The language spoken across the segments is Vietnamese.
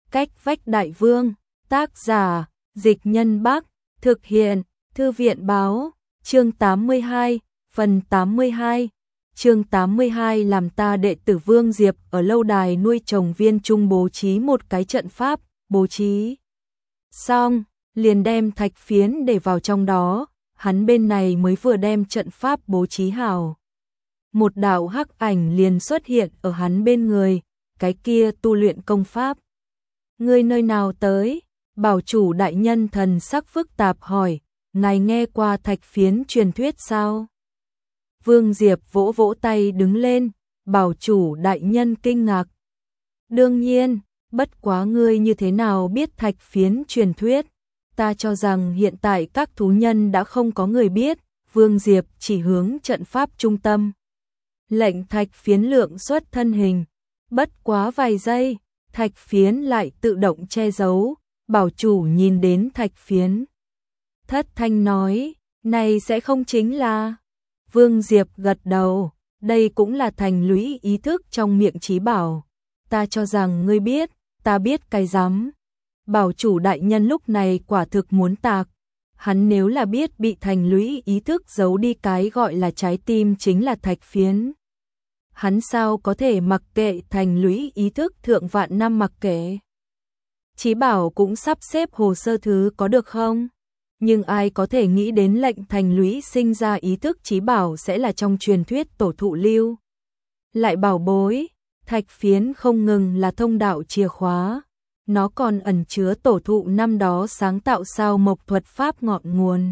Cách vách đại vương, tác giả, Dịch Nhân Bắc, thực hiện, Thư viện báo, chương 82, phần 82. Chương 82 làm ta đệ tử Vương Diệp ở lâu đài nuôi trồng viên trung bố trí một cái trận pháp, bố trí xong, liền đem thạch phiến để vào trong đó, hắn bên này mới vừa đem trận pháp bố trí hảo. Một đạo hắc ảnh liền xuất hiện ở hắn bên người, cái kia tu luyện công pháp. Ngươi nơi nào tới? Bảo chủ đại nhân thần sắc phức tạp hỏi, ngài nghe qua thạch phiến truyền thuyết sao? Vương Diệp vỗ vỗ tay đứng lên, bảo chủ đại nhân kinh ngạc. Đương nhiên, bất quá ngươi như thế nào biết thạch phiến truyền thuyết? Ta cho rằng hiện tại các thú nhân đã không có người biết, Vương Diệp chỉ hướng trận pháp trung tâm. Lệnh thạch phiến lượng xuất thân hình, bất quá vài giây, thạch phiến lại tự động che giấu, bảo chủ nhìn đến thạch phiến. Thất thanh nói, này sẽ không chính là... Vương Diệp gật đầu, đây cũng là thành lũy ý thức trong miệng trí bảo. Ta cho rằng ngươi biết, ta biết cái rắm. Bảo chủ đại nhân lúc này quả thực muốn tạc. Hắn nếu là biết bị thành lũy ý thức giấu đi cái gọi là trái tim chính là thạch phiến. Hắn sao có thể mặc kệ thành lũy ý thức thượng vạn năm mặc kệ. Chí bảo cũng sắp xếp hồ sơ thứ có được không? Nhưng ai có thể nghĩ đến lệnh thành lũy sinh ra ý thức chí bảo sẽ là trong truyền thuyết tổ thụ lưu. Lại bảo bối, thạch phiến không ngừng là thông đạo chìa khóa. Nó còn ẩn chứa tổ thụ năm đó sáng tạo sao mộc thuật pháp ngọn nguồn.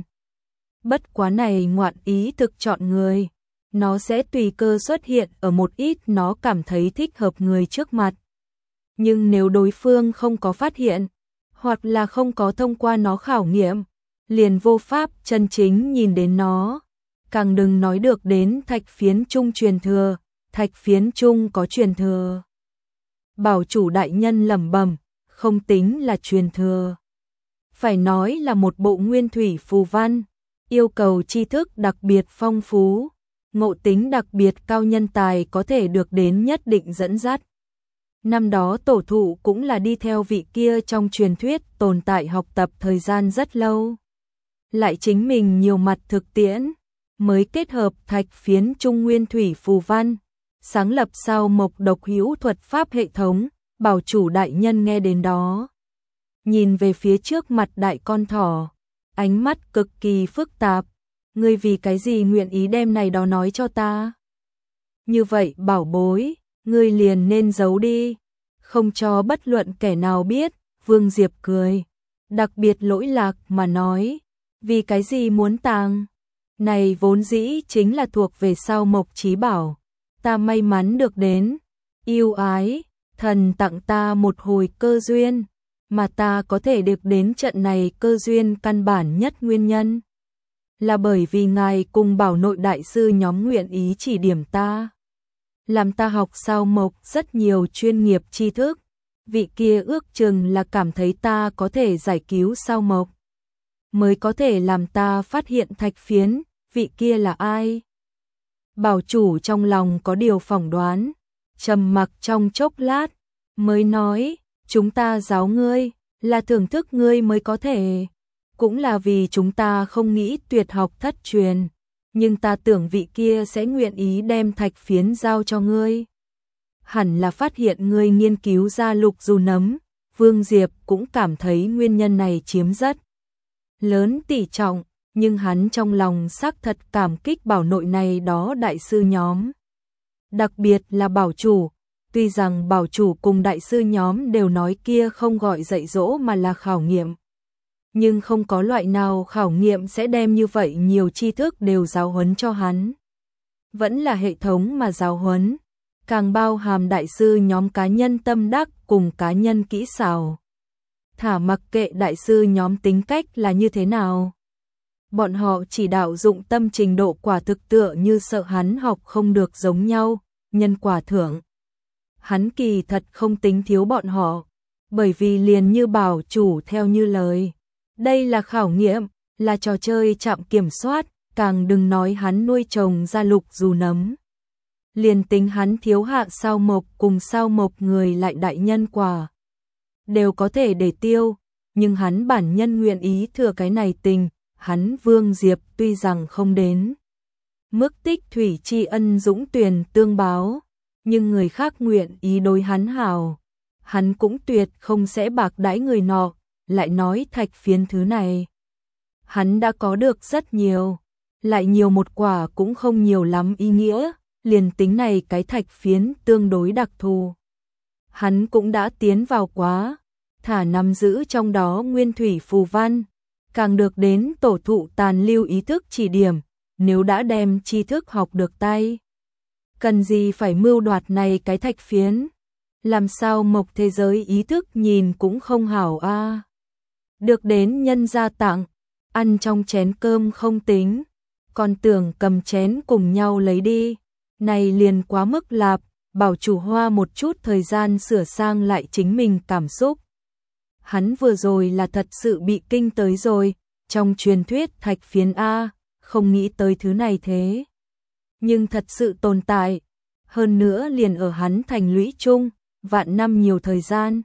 Bất quá này ngoạn ý thực chọn người. Nó sẽ tùy cơ xuất hiện ở một ít nó cảm thấy thích hợp người trước mặt. Nhưng nếu đối phương không có phát hiện, hoặc là không có thông qua nó khảo nghiệm, liền vô pháp chân chính nhìn đến nó. Càng đừng nói được đến thạch phiến trung truyền thừa, thạch phiến trung có truyền thừa. Bảo chủ đại nhân lẩm bẩm, không tính là truyền thừa. Phải nói là một bộ nguyên thủy phù văn, yêu cầu tri thức đặc biệt phong phú. Ngộ tính đặc biệt cao nhân tài có thể được đến nhất định dẫn dắt. Năm đó tổ thụ cũng là đi theo vị kia trong truyền thuyết tồn tại học tập thời gian rất lâu. Lại chính mình nhiều mặt thực tiễn, mới kết hợp thạch phiến trung nguyên thủy phù văn, sáng lập sao mộc độc hữu thuật pháp hệ thống, bảo chủ đại nhân nghe đến đó. Nhìn về phía trước mặt đại con thỏ, ánh mắt cực kỳ phức tạp. Ngươi vì cái gì nguyện ý đem này đó nói cho ta? Như vậy bảo bối, ngươi liền nên giấu đi, không cho bất luận kẻ nào biết. Vương Diệp cười, đặc biệt lỗi lạc mà nói, vì cái gì muốn tàng? Này vốn dĩ chính là thuộc về sao mộc chí bảo, ta may mắn được đến, yêu ái, thần tặng ta một hồi cơ duyên, mà ta có thể được đến trận này cơ duyên căn bản nhất nguyên nhân. Là bởi vì ngài cùng bảo nội đại sư nhóm nguyện ý chỉ điểm ta. Làm ta học sao mộc rất nhiều chuyên nghiệp tri thức. Vị kia ước chừng là cảm thấy ta có thể giải cứu sao mộc. Mới có thể làm ta phát hiện thạch phiến, vị kia là ai? Bảo chủ trong lòng có điều phỏng đoán. Trầm mặc trong chốc lát, mới nói, chúng ta giáo ngươi, là thưởng thức ngươi mới có thể. Cũng là vì chúng ta không nghĩ tuyệt học thất truyền, nhưng ta tưởng vị kia sẽ nguyện ý đem thạch phiến giao cho ngươi. Hẳn là phát hiện ngươi nghiên cứu ra lục dù nấm, Vương Diệp cũng cảm thấy nguyên nhân này chiếm rất lớn tỷ trọng, nhưng hắn trong lòng xác thật cảm kích bảo nội này đó đại sư nhóm. Đặc biệt là bảo chủ, tuy rằng bảo chủ cùng đại sư nhóm đều nói kia không gọi dạy dỗ mà là khảo nghiệm. Nhưng không có loại nào khảo nghiệm sẽ đem như vậy nhiều tri thức đều giáo huấn cho hắn. Vẫn là hệ thống mà giáo huấn, càng bao hàm đại sư nhóm cá nhân tâm đắc cùng cá nhân kỹ xảo. Thả mặc kệ đại sư nhóm tính cách là như thế nào. Bọn họ chỉ đạo dụng tâm trình độ quả thực tựa như sợ hắn học không được giống nhau, nhân quả thưởng. Hắn kỳ thật không tính thiếu bọn họ, bởi vì liền như bảo chủ theo như lời. Đây là khảo nghiệm, là trò chơi chạm kiểm soát, càng đừng nói hắn nuôi trồng ra lục dù nấm. Liền tính hắn thiếu hạ sao mộc cùng sao mộc người lại đại nhân quả. đều có thể để tiêu, nhưng hắn bản nhân nguyện ý thừa cái này tình, hắn Vương Diệp tuy rằng không đến mức tích thủy tri ân dũng tuyền tương báo, nhưng người khác nguyện ý đối hắn hảo, hắn cũng tuyệt không sẽ bạc đãi người nọ, lại nói thạch phiến thứ này. Hắn đã có được rất nhiều, lại nhiều một quả cũng không nhiều lắm ý nghĩa, liền tính này cái thạch phiến tương đối đặc thù. Hắn cũng đã tiến vào quá, thả nắm giữ trong đó nguyên thủy phù văn, càng được đến tổ thụ tàn lưu ý thức chỉ điểm, nếu đã đem tri thức học được tay. Cần gì phải mưu đoạt này cái thạch phiến, làm sao mộc thế giới ý thức nhìn cũng không hảo a. Được đến nhân gia tặng, ăn trong chén cơm không tính, còn tưởng cầm chén cùng nhau lấy đi, này liền quá mức lạp, bảo chủ hoa một chút thời gian sửa sang lại chính mình cảm xúc. Hắn vừa rồi là thật sự bị kinh tới rồi, trong truyền thuyết thạch phiến A, không nghĩ tới thứ này thế. Nhưng thật sự tồn tại, hơn nữa liền ở hắn thành lũy chung, vạn năm nhiều thời gian.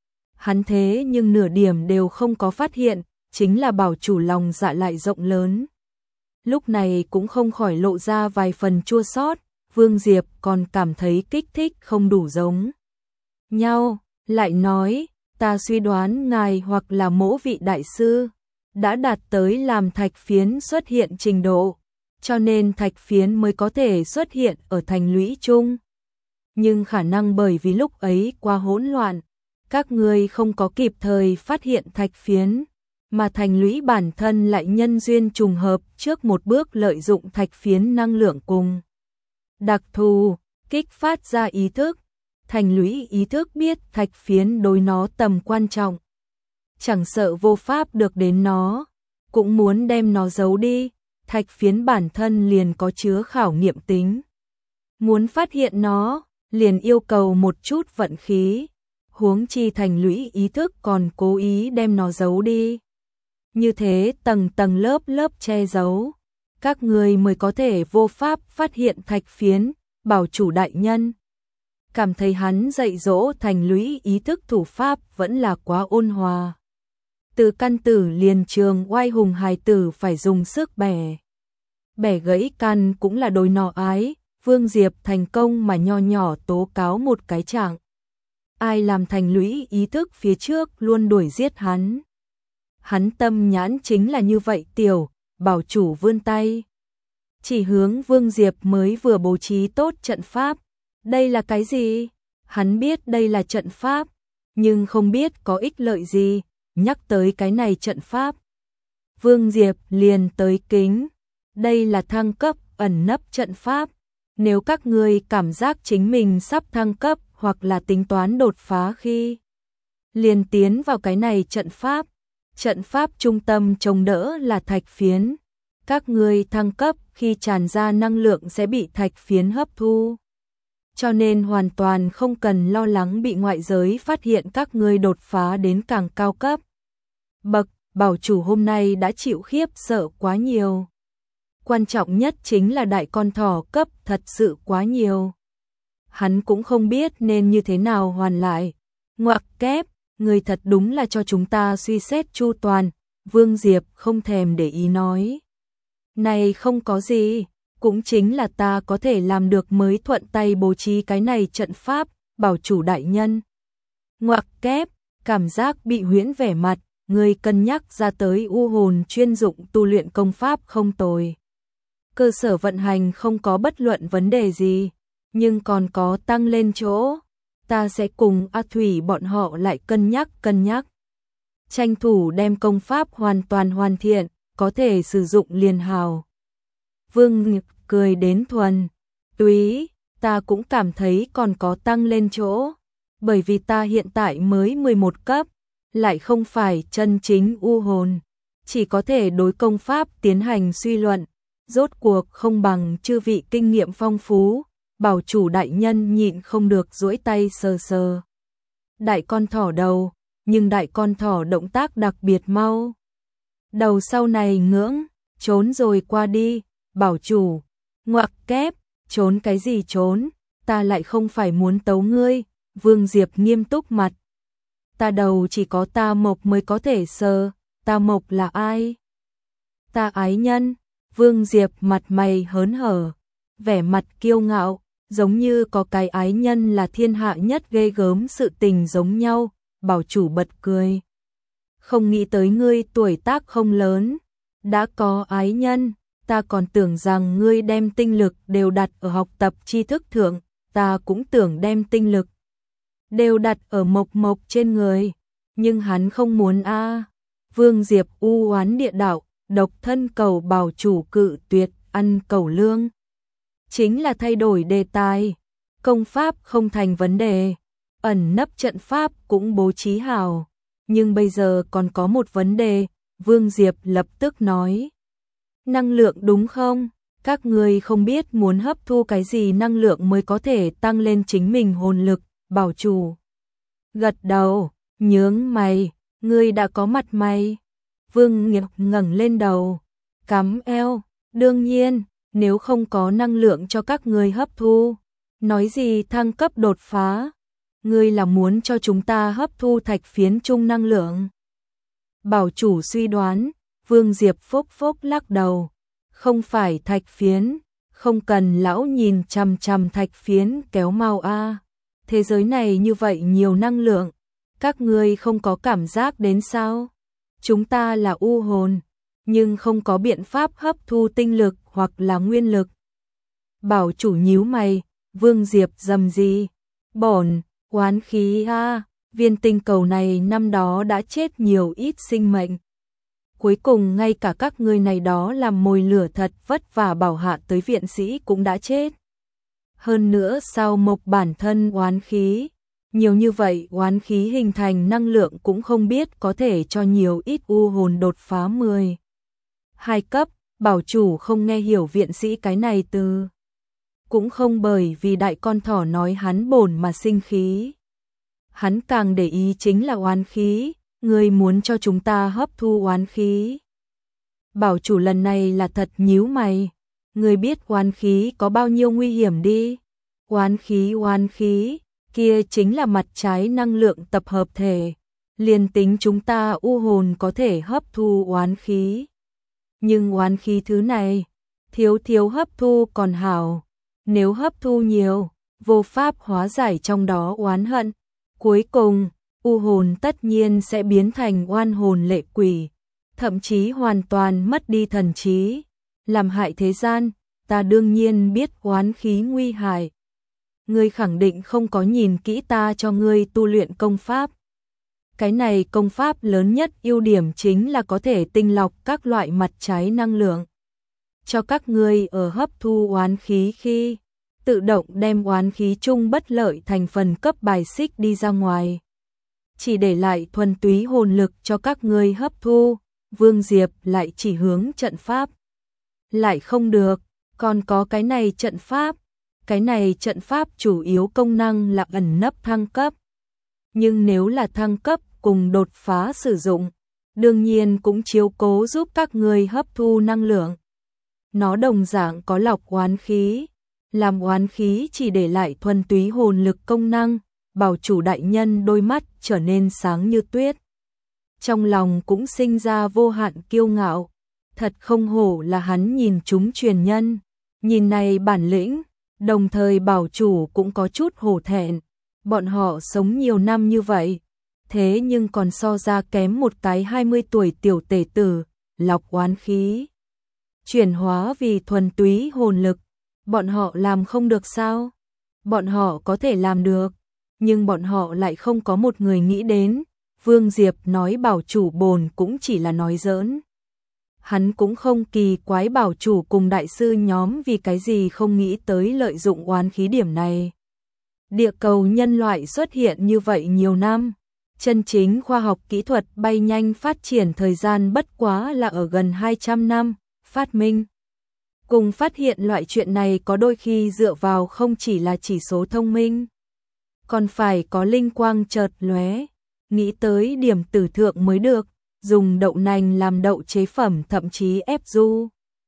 Hắn thế nhưng nửa điểm đều không có phát hiện, chính là bảo chủ lòng dạ lại rộng lớn. Lúc này cũng không khỏi lộ ra vài phần chua xót, Vương Diệp còn cảm thấy kích thích không đủ giống nhau, lại nói, ta suy đoán ngài hoặc là mỗ vị đại sư, đã đạt tới làm thạch phiến xuất hiện trình độ, cho nên thạch phiến mới có thể xuất hiện ở thành lũy chung. Nhưng khả năng bởi vì lúc ấy quá hỗn loạn, các ngươi không có kịp thời phát hiện thạch phiến, mà thành lũy bản thân lại nhân duyên trùng hợp trước một bước lợi dụng thạch phiến năng lượng cùng đặc thù, kích phát ra ý thức. Thành lũy ý thức biết thạch phiến đối nó tầm quan trọng, chẳng sợ vô pháp được đến nó, cũng muốn đem nó giấu đi, thạch phiến bản thân liền có chứa khảo nghiệm tính. Muốn phát hiện nó, liền yêu cầu một chút vận khí, huống chi thành lũy ý thức còn cố ý đem nó giấu đi. Như thế tầng tầng lớp lớp che giấu, các người mới có thể vô pháp phát hiện thạch phiến, bảo chủ đại nhân. Cảm thấy hắn dạy dỗ thành lũy ý thức thủ pháp vẫn là quá ôn hòa. Từ căn tử liền trường oai hùng hài tử phải dùng sức bẻ. Bẻ gãy căn cũng là đối nọ ái, Vương Diệp thành công mà nho nhỏ tố cáo một cái trạng. Ai làm thành lũy ý thức phía trước luôn đuổi giết hắn. Hắn tâm nhãn chính là như vậy tiểu, bảo chủ vươn tay. Chỉ hướng Vương Diệp mới vừa bố trí tốt trận pháp. Đây là cái gì? Hắn biết đây là trận pháp, nhưng không biết có ích lợi gì, nhắc tới cái này trận pháp. Vương Diệp liền tới kính, đây là thăng cấp ẩn nấp trận pháp, nếu các ngươi cảm giác chính mình sắp thăng cấp hoặc là tính toán đột phá khi liền tiến vào cái này trận pháp trung tâm chống đỡ là thạch phiến, các ngươi thăng cấp khi tràn ra năng lượng sẽ bị thạch phiến hấp thu. Cho nên hoàn toàn không cần lo lắng bị ngoại giới phát hiện các ngươi đột phá đến càng cao cấp. Bậc, bảo chủ hôm nay đã chịu khiếp sợ quá nhiều. Quan trọng nhất chính là đại con thỏ cấp thật sự quá nhiều. Hắn cũng không biết nên như thế nào hoàn lại. Ngoặc kép, người thật đúng là cho chúng ta suy xét chu toàn, Vương Diệp không thèm để ý nói. Này không có gì. Cũng chính là ta có thể làm được mới thuận tay bố trí cái này trận pháp, bảo chủ đại nhân. Ngoặc kép, cảm giác bị huyễn vẻ mặt, người cân nhắc ra tới u hồn chuyên dụng tu luyện công pháp không tồi. Cơ sở vận hành không có bất luận vấn đề gì, nhưng còn có tăng lên chỗ. Ta sẽ cùng A Thủy bọn họ lại cân nhắc. Tranh thủ đem công pháp hoàn toàn hoàn thiện, có thể sử dụng liền hào. Vương Nghiệp cười đến thuần túy, ta cũng cảm thấy còn có tăng lên chỗ, bởi vì ta hiện tại mới 11 cấp, lại không phải chân chính u hồn, chỉ có thể đối công pháp tiến hành suy luận, rốt cuộc không bằng chư vị kinh nghiệm phong phú, bảo chủ đại nhân nhịn không được duỗi tay sờ sờ. Đại con thỏ đầu, nhưng đại con thỏ động tác đặc biệt mau. Đầu sau này ngưỡng, trốn rồi qua đi. Bảo chủ, ngoặc kép, trốn cái gì trốn, ta lại không phải muốn tấu ngươi, Vương Diệp nghiêm túc mặt. ta đầu chỉ có ta Mộc mới có thể sờ, ta Mộc là ai? Ta ái nhân. Vương Diệp mặt mày hớn hở, vẻ mặt kiêu ngạo, giống như có cái ái nhân là thiên hạ nhất ghê gớm sự tình giống nhau. Bảo chủ bật cười. Không nghĩ tới ngươi tuổi tác không lớn, đã có ái nhân, ta còn tưởng rằng ngươi đem tinh lực đều đặt ở học tập tri thức thượng, ta cũng tưởng đem tinh lực đều đặt ở Mộc trên người, nhưng hắn không muốn a. Vương Diệp u oán địa đạo, độc thân cầu bảo chủ cự tuyệt ăn cẩu lương. Chính là thay đổi đề tài, công pháp không thành vấn đề, ẩn nấp trận pháp cũng bố trí hào, nhưng bây giờ còn có một vấn đề, Vương Diệp lập tức nói. Năng lượng đúng không? Các người không biết muốn hấp thu cái gì năng lượng mới có thể tăng lên chính mình hồn lực, bảo chủ. Gật đầu, nhướng mày, ngươi đã có mặt mày. Vương Nghiệp ngẩng lên đầu, cắm eo, đương nhiên, nếu không có năng lượng cho các người hấp thu, nói gì thăng cấp đột phá, ngươi là muốn cho chúng ta hấp thu thạch phiến chung năng lượng. Bảo chủ suy đoán, Vương Diệp phốc lắc đầu, không phải thạch phiến, không cần lão nhìn chằm chằm thạch phiến kéo mau a. Thế giới này như vậy nhiều năng lượng, các ngươi không có cảm giác đến sao? Chúng ta là u hồn, nhưng không có biện pháp hấp thu tinh lực hoặc là nguyên lực. Bảo chủ nhíu mày, Vương Diệp rầm gì? Bổn, oán khí a, viên tinh cầu này năm đó đã chết nhiều ít sinh mệnh. Cuối cùng ngay cả các ngươi này đó làm mồi lửa thật vất vả bảo hạ tới viện sĩ cũng đã chết. Hơn nữa sao Mộc bản thân oán khí, nhiều như vậy oán khí hình thành năng lượng cũng không biết có thể cho nhiều ít u hồn đột phá 2 cấp, bảo chủ không nghe hiểu viện sĩ cái này từ. Cũng không bởi vì đại con thỏ nói hắn bổn mà sinh khí. Hắn càng để ý chính là oán khí, ngươi muốn cho chúng ta hấp thu oán khí. Bảo chủ lần này là thật nhíu mày, ngươi biết oán khí có bao nhiêu nguy hiểm đi. Oán khí, kia chính là mặt trái năng lượng tập hợp thể, liền tính chúng ta u hồn có thể hấp thu oán khí. Nhưng oán khí thứ này, thiếu hấp thu còn hảo, nếu hấp thu nhiều, vô pháp hóa giải trong đó oán hận. Cuối cùng, u hồn tất nhiên sẽ biến thành oan hồn lệ quỷ, thậm chí hoàn toàn mất đi thần trí, làm hại thế gian. Ta đương nhiên biết oán khí nguy hại. Ngươi khẳng định không có nhìn kỹ ta cho ngươi tu luyện công pháp. Cái này công pháp lớn nhất ưu điểm chính là có thể tinh lọc các loại mặt trái năng lượng. Cho các ngươi ở hấp thu oán khí khi tự động đem oán khí chung bất lợi thành phần cấp bài xích đi ra ngoài. Chỉ để lại thuần túy hồn lực cho các ngươi hấp thu. Vương Diệp lại chỉ hướng trận pháp. Lại không được, còn có cái này trận pháp. Cái này trận pháp chủ yếu công năng là ẩn nấp thăng cấp. Nhưng nếu là thăng cấp cùng đột phá sử dụng, đương nhiên cũng chiếu cố giúp các người hấp thu năng lượng. Nó đồng dạng có lọc oán khí, làm oán khí chỉ để lại thuần túy hồn lực công năng. Bảo chủ đại nhân đôi mắt trở nên sáng như tuyết. Trong lòng cũng sinh ra vô hạn kiêu ngạo. Thật không hổ là hắn nhìn chúng truyền nhân. Nhìn này bản lĩnh, đồng thời bảo chủ cũng có chút hổ thẹn. Bọn họ sống nhiều năm như vậy, thế nhưng còn so ra kém một cái 20 tuổi tiểu tể tử, lọc oán khí. Chuyển hóa vì thuần túy hồn lực, bọn họ làm không được sao? Bọn họ có thể làm được, nhưng bọn họ lại không có một người nghĩ đến. Vương Diệp nói bảo chủ bồn cũng chỉ là nói giỡn. Hắn cũng không kỳ quái bảo chủ cùng đại sư nhóm vì cái gì không nghĩ tới lợi dụng oán khí điểm này. Địa cầu nhân loại xuất hiện như vậy nhiều năm, chân chính khoa học kỹ thuật bay nhanh phát triển thời gian bất quá là ở gần 200 năm, phát minh. Cùng phát hiện loại chuyện này có đôi khi dựa vào không chỉ là chỉ số thông minh, còn phải có linh quang chợt lóe, nghĩ tới điểm tử thượng mới được, dùng đậu nành làm đậu chế phẩm thậm chí ép du.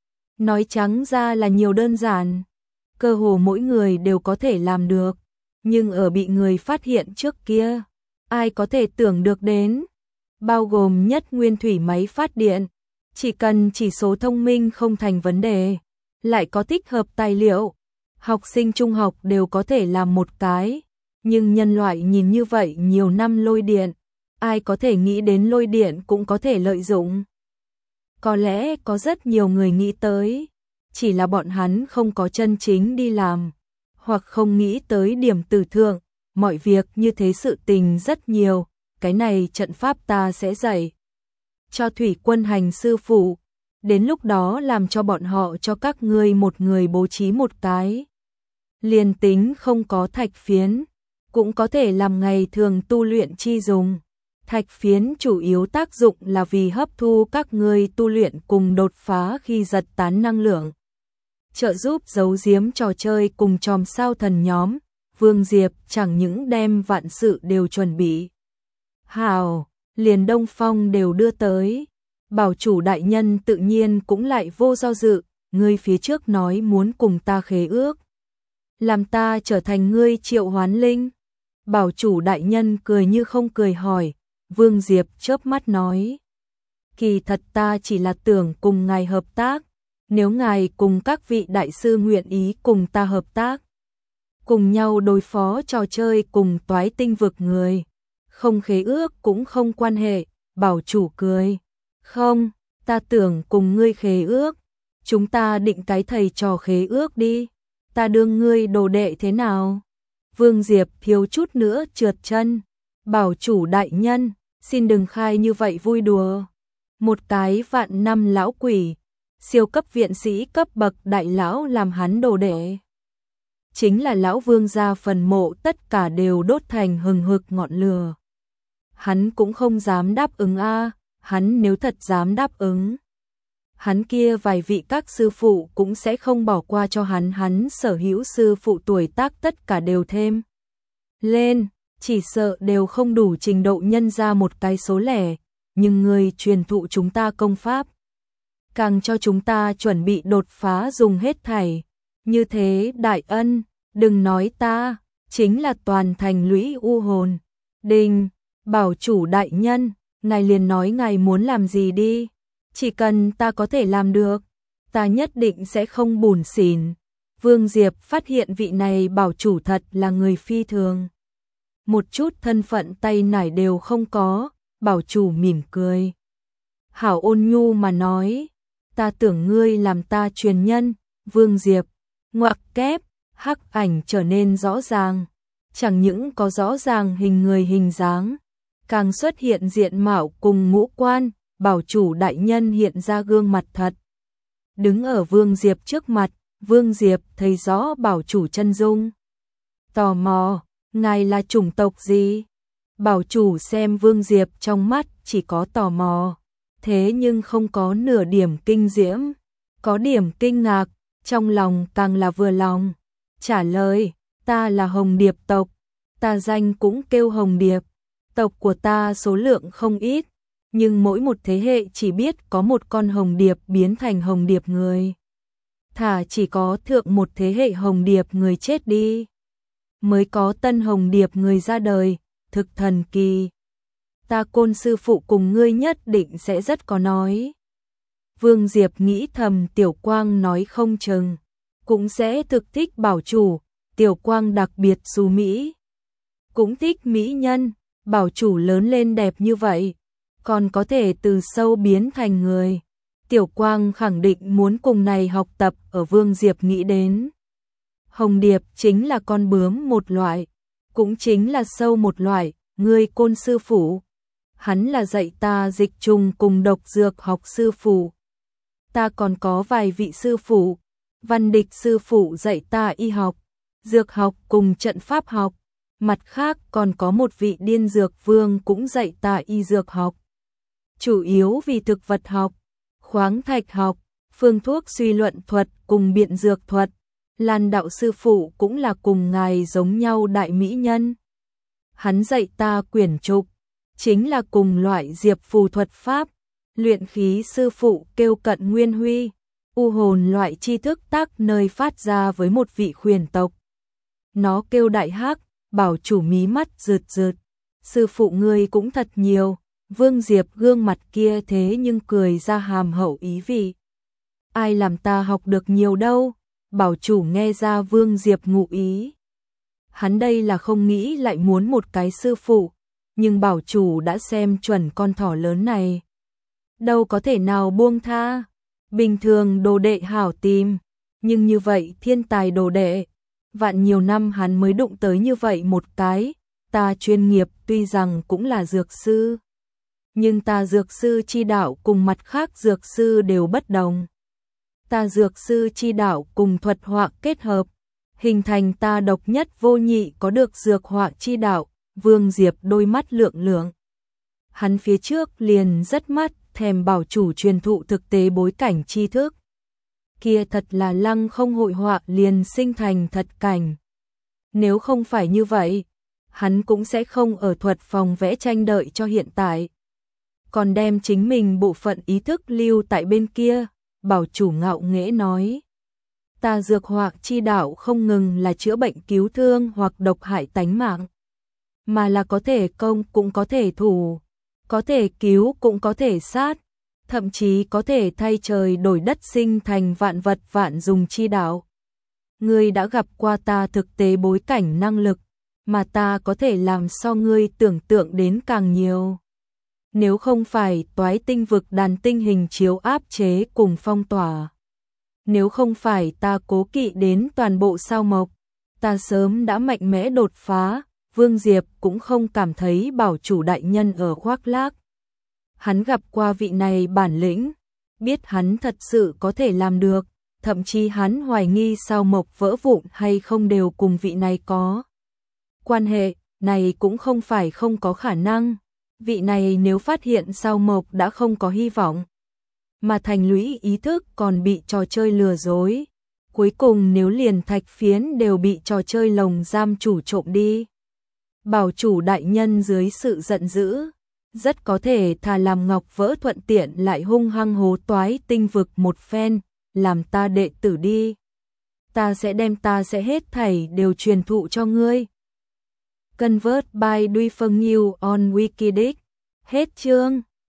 Nói trắng ra là nhiều đơn giản, cơ hồ mỗi người đều có thể làm được, nhưng ở bị người phát hiện trước kia, ai có thể tưởng được đến, bao gồm nhất nguyên thủy máy phát điện, chỉ cần chỉ số thông minh không thành vấn đề, lại có tích hợp tài liệu, học sinh trung học đều có thể làm một cái, nhưng nhân loại nhìn như vậy nhiều năm lôi điện, ai có thể nghĩ đến lôi điện cũng có thể lợi dụng. Có lẽ có rất nhiều người nghĩ tới, chỉ là bọn hắn không có chân chính đi làm, hoặc không nghĩ tới điểm tử thượng, mọi việc như thế sự tình rất nhiều, cái này trận pháp ta sẽ dạy cho thủy quân hành sư phụ, đến lúc đó làm cho bọn họ cho các ngươi một người bố trí một cái. Liền tính không có thạch phiến, cũng có thể làm ngày thường tu luyện chi dùng. Thạch phiến chủ yếu tác dụng là vì hấp thu các ngươi tu luyện cùng đột phá khi giật tán năng lượng, trợ giúp giấu giếm trò chơi cùng chòm sao thần nhóm. Vương Diệp chẳng những đem vạn sự đều chuẩn bị hào, liền Đông Phong đều đưa tới. Bảo chủ đại nhân tự nhiên cũng lại vô do dự, ngươi phía trước nói muốn cùng ta khế ước, làm ta trở thành ngươi triệu hoán linh. Bảo chủ đại nhân cười như không cười hỏi. Vương Diệp chớp mắt nói, kỳ thật ta chỉ là tưởng cùng ngài hợp tác, nếu ngài cùng các vị đại sư nguyện ý cùng ta hợp tác, cùng nhau đối phó trò chơi cùng toái tinh vực người, không khế ước cũng không quan hệ. Bảo chủ cười, không, ta tưởng cùng ngươi khế ước, chúng ta định cái thầy trò khế ước đi, ta đương ngươi đồ đệ thế nào? Vương Diệp thiếu chút nữa trượt chân. Bảo chủ đại nhân, xin đừng khai như vậy vui đùa. Một cái vạn năm lão quỷ, siêu cấp viện sĩ cấp bậc đại lão làm hắn đồ đệ. Chính là lão vương gia phần mộ tất cả đều đốt thành hừng hực ngọn lửa. Hắn cũng không dám đáp ứng a, hắn nếu thật dám đáp ứng, hắn kia vài vị các sư phụ cũng sẽ không bỏ qua cho hắn sở hữu sư phụ tuổi tác tất cả đều thêm lên, chỉ sợ đều không đủ trình độ nhân ra một cái số lẻ, nhưng người truyền thụ chúng ta công pháp, càng cho chúng ta chuẩn bị đột phá dùng hết thảy, như thế đại ân, đừng nói ta, chính là toàn thành lũy u hồn. Đình, bảo chủ đại nhân, ngài liền nói ngài muốn làm gì đi, chỉ cần ta có thể làm được, ta nhất định sẽ không bủn xỉn. Vương Diệp phát hiện vị này bảo chủ thật là người phi thường, một chút thân phận tay nải đều không có. Bảo chủ mỉm cười, hảo ôn nhu mà nói, ta tưởng ngươi làm ta truyền nhân. Vương Diệp ngoặc kép, hắc ảnh trở nên rõ ràng, chẳng những có rõ ràng hình người hình dáng, càng xuất hiện diện mạo cùng ngũ quan. Bảo chủ đại nhân hiện ra gương mặt thật, đứng ở Vương Diệp trước mặt. Vương Diệp thấy rõ bảo chủ chân dung, tò mò, ngài là chủng tộc gì? Bảo chủ xem Vương Diệp trong mắt chỉ có tò mò, thế nhưng không có nửa điểm kinh diễm, có điểm kinh ngạc, trong lòng càng là vừa lòng. Trả lời, ta là Hồng Điệp tộc, ta danh cũng kêu Hồng Điệp, tộc của ta số lượng không ít, nhưng mỗi một thế hệ chỉ biết có một con hồng điệp biến thành hồng điệp người. Thả chỉ có thượng một thế hệ hồng điệp người chết đi, mới có tân hồng điệp người ra đời, thực thần kỳ. Ta Côn sư phụ cùng ngươi nhất định sẽ rất có nói. Vương Diệp nghĩ thầm Tiểu Quang nói không chừng cũng sẽ thực thích bảo chủ, Tiểu Quang đặc biệt xú mỹ, cũng thích mỹ nhân, bảo chủ lớn lên đẹp như vậy, còn có thể từ sâu biến thành người. Tiểu Quang khẳng định muốn cùng này học tập. Ở Vương Diệp nghĩ đến, hồng điệp chính là con bướm một loại, cũng chính là sâu một loại. Ngươi Côn sư phụ, hắn là dạy ta dịch trùng cùng độc dược học sư phụ. Ta còn có vài vị sư phụ, Văn Địch sư phụ dạy ta y học, dược học cùng trận pháp học. Mặt khác còn có một vị điên dược vương cũng dạy ta y dược học, chủ yếu vì thực vật học, khoáng thạch học, phương thuốc suy luận thuật cùng biện dược thuật. Lan đạo sư phụ cũng là cùng ngài giống nhau đại mỹ nhân. Hắn dạy ta quyển trục, chính là cùng loại diệp phù thuật pháp. Luyện khí sư phụ kêu Cận Nguyên Huy, u hồn loại tri thức tác nơi phát ra với một vị khuyển tộc, nó kêu Đại Hắc. Bảo chủ mí mắt rượt rượt, sư phụ ngươi cũng thật nhiều. Vương Diệp gương mặt kia thế nhưng cười ra hàm hậu ý vị. Ai làm ta học được nhiều đâu, bảo chủ nghe ra Vương Diệp ngụ ý. Hắn đây là không nghĩ lại muốn một cái sư phụ, nhưng bảo chủ đã xem chuẩn con thỏ lớn này. Đâu có thể nào buông tha, bình thường đồ đệ hảo tìm, nhưng như vậy thiên tài đồ đệ, vạn nhiều năm hắn mới đụng tới như vậy một cái, ta chuyên nghiệp tuy rằng cũng là dược sư. Nhưng ta dược sư chi đạo cùng mặt khác dược sư đều bất đồng. Ta dược sư chi đạo cùng thuật họa kết hợp, hình thành ta độc nhất vô nhị có được dược họa chi đạo. Vương Diệp đôi mắt lượng lượng. Hắn phía trước liền rất mắt thèm bảo chủ truyền thụ thực tế bối cảnh tri thức. Kia thật là lăng không hội họa liền sinh thành thật cảnh. Nếu không phải như vậy, hắn cũng sẽ không ở thuật phòng vẽ tranh đợi cho hiện tại. Còn đem chính mình bộ phận ý thức lưu tại bên kia, bảo chủ ngạo nghễ nói. Ta dược họa chi đạo không ngừng là chữa bệnh cứu thương hoặc độc hại tánh mạng, mà là có thể công cũng có thể thủ, có thể cứu cũng có thể sát, thậm chí có thể thay trời đổi đất sinh thành vạn vật vạn dùng chi đạo. Ngươi đã gặp qua ta thực tế bối cảnh năng lực, mà ta có thể làm so ngươi tưởng tượng đến càng nhiều. Nếu không phải toái tinh vực đàn tinh hình chiếu áp chế cùng phong tỏa, nếu không phải ta cố kỵ đến toàn bộ sao mộc, ta sớm đã mạnh mẽ đột phá. Vương Diệp cũng không cảm thấy bảo chủ đại nhân ở khoác lác. Hắn gặp qua vị này bản lĩnh, biết hắn thật sự có thể làm được, thậm chí hắn hoài nghi sao mộc vỡ vụn hay không đều cùng vị này có quan hệ, này cũng không phải không có khả năng. Vị này nếu phát hiện sao mộc đã không có hy vọng, mà thành lũy ý thức còn bị trò chơi lừa dối, cuối cùng nếu liền thạch phiến đều bị trò chơi lồng giam chủ trộm đi. Bảo chủ đại nhân dưới sự giận dữ, rất có thể thà làm ngọc vỡ thuận tiện lại hung hăng hố toái tinh vực một phen, làm ta đệ tử đi. Ta sẽ hết thảy đều truyền thụ cho ngươi. Convert by Duy Phân New on Wikidic. Hết chương.